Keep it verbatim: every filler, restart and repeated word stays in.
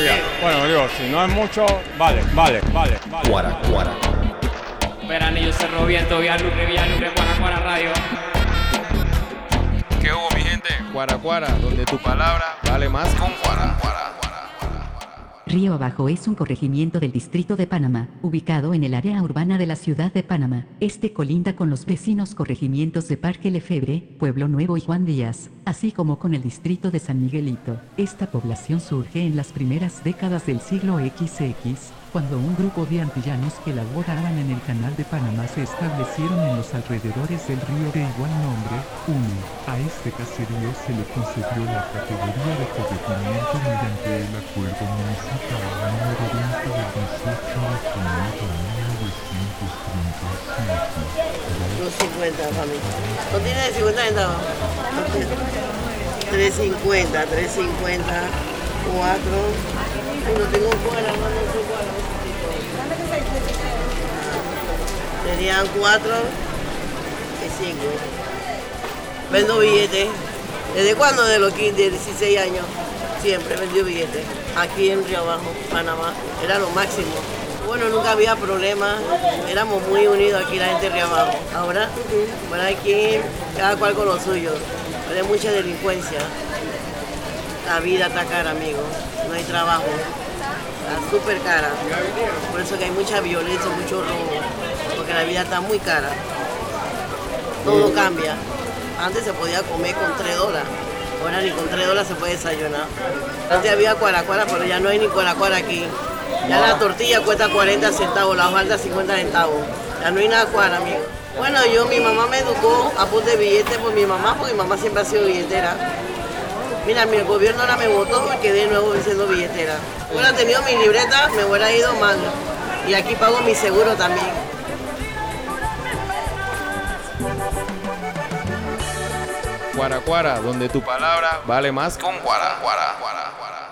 diga. Bueno, digo, si no es mucho, vale, vale, vale, vale. Guara, guara. Veranillo, Cerro Viento, Villalucre, Villalucre, Guara, Guara Radio. ¿Qué hubo, mi gente? Guara, guara, donde tu palabra vale más con guara, guara. Río Abajo es un corregimiento del distrito de Panamá, ubicado en el área urbana de la ciudad de Panamá. Este colinda con los vecinos corregimientos de Parque Lefebvre, Pueblo Nuevo y Juan Díaz, así como con el distrito de San Miguelito. Esta población surge en las primeras décadas del siglo equis equis, cuando un grupo de antillanos que laboraban en el canal de Panamá se establecieron en los alrededores del río de igual nombre. uno. A este caserío se le concedió la categoría de corregimiento mediante el acuerdo municipal número veinte del dieciocho de junio de mil novecientos treinta y siete. dos cincuenta, familia. ¿No tiene de cincuenta centavos? tres cincuenta, tres cincuenta, cuatro. No tengo cuadra, no, no sé cuadra. Serían cuatro y cinco. Vendo billetes. ¿Desde cuándo? De los quince, dieciséis años. Siempre vendí billetes. Aquí en Río Abajo, Panamá. Era lo máximo. Bueno, nunca había problemas. Éramos muy unidos aquí la gente de Río Abajo. Ahora, bueno, aquí cada cual con lo suyo. Hay mucha delincuencia. La vida está cara, amigo. No hay trabajo. Está súper cara. Por eso que hay mucha violencia, mucho robo. Porque la vida está muy cara. Todo cambia. Antes se podía comer con tres dólares. Ahora ni con tres dólares se puede desayunar. Antes había cuaracuara, pero ya no hay ni cuaracuara aquí. Ya la tortilla cuesta cuarenta centavos, la hojalda cincuenta centavos. Ya no hay nada cuara, amigo. Bueno, yo, mi mamá me educó a punta de billetes por mi mamá, porque mi mamá siempre ha sido billetera. Mira, mi gobierno ahora me votó y quedé de nuevo siendo billetera. Si hubiera tenido mi libreta, me hubiera ido mal. Y aquí pago mi seguro también. Guara, guara, donde tu palabra vale más con guara, guara, guara, guara.